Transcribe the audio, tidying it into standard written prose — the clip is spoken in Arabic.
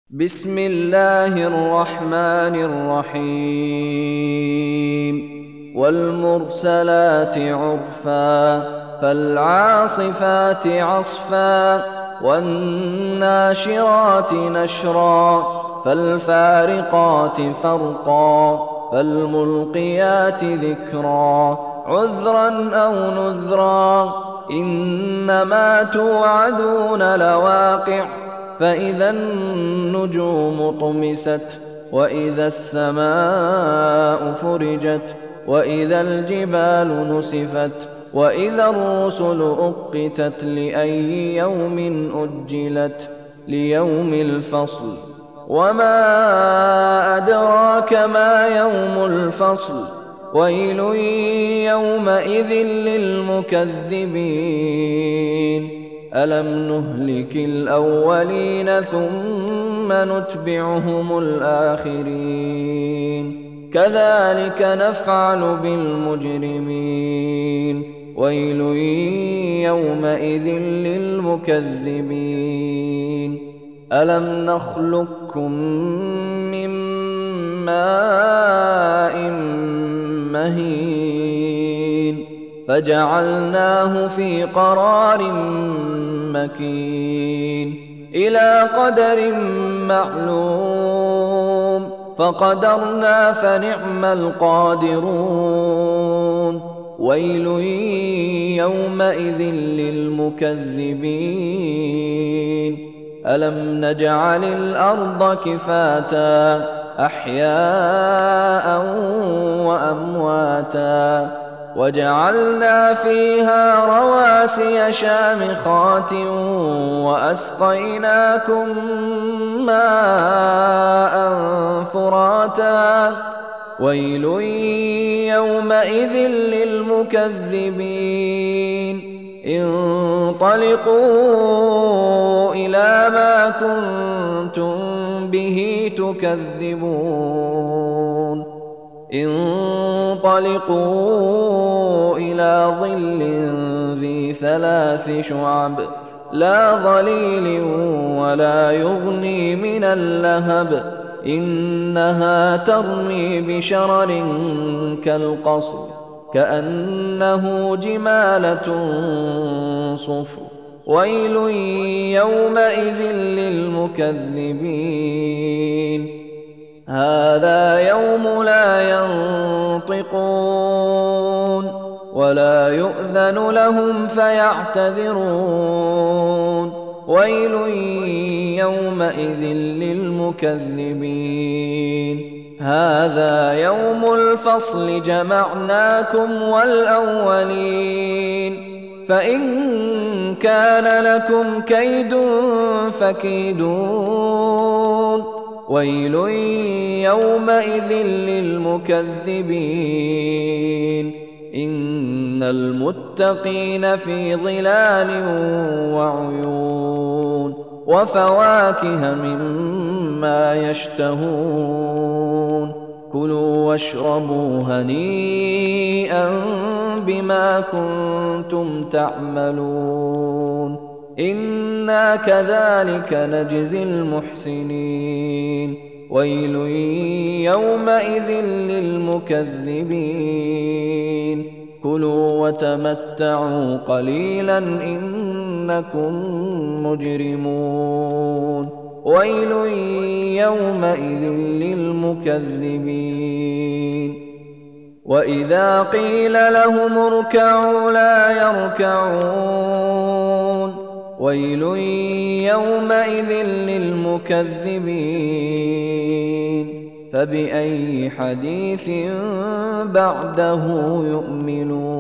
بسم الله الرحمن الرحيم والمرسلات عرفا فالعاصفات عصفا والناشرات نشرا فالفارقات فرقا فالملقيات ذكرا عذرا أو نذرا إنما توعدون لواقع فإذا النجوم طمست وإذا السماء فرجت وإذا الجبال نسفت وإذا الرسل أقتت لأي يوم أجلت ليوم الفصل وما أدراك ما يوم الفصل ويل يومئذ للمكذبين ألم نهلك الأولين ثم نتبعهم الآخرين كذلك نفعل بالمجرمين ويل يومئذ للمكذبين ألم نخلقكم من ماء مهين فجعلناه في قرار مكين إلى قدر معلوم فقدرنا فنعم القادرون ويل يومئذ للمكذبين ألم نجعل الأرض كفاتا أحياء وأمواتا وجعلنا فيها رواسي شامخات وأسقيناكم ماء فراتا ويل يومئذ للمكذبين انطلقوا إلى ما كنتم به تكذبون انطلقوا إلى ظل ذي ثلاث شعب لا ظليل ولا يغني من اللهب إنها ترمي بشرر كالقصر كأنه جمالة صفر ويل يومئذ للمكذبين هذا يوم لا ينطقون ولا يؤذن لهم فيعتذرون ويل يومئذ للمكذبين هذا يوم الفصل جمعناكم والأولين فإن كان لكم كيد فكيدون ويل يومئذ للمكذبين إن المتقين في ظلال وعيون وفواكه مما يشتهون كلوا واشربوا هنيئا بما كنتم تعملون إنا كذلك نجزي المحسنين ويل يومئذ للمكذبين كلوا وتمتعوا قليلا إنكم مجرمون ويل يومئذ للمكذبين وإذا قيل لهم اركعوا لا يركعون ويل يومئذ للمكذبين فبأي حديث بعده يؤمنون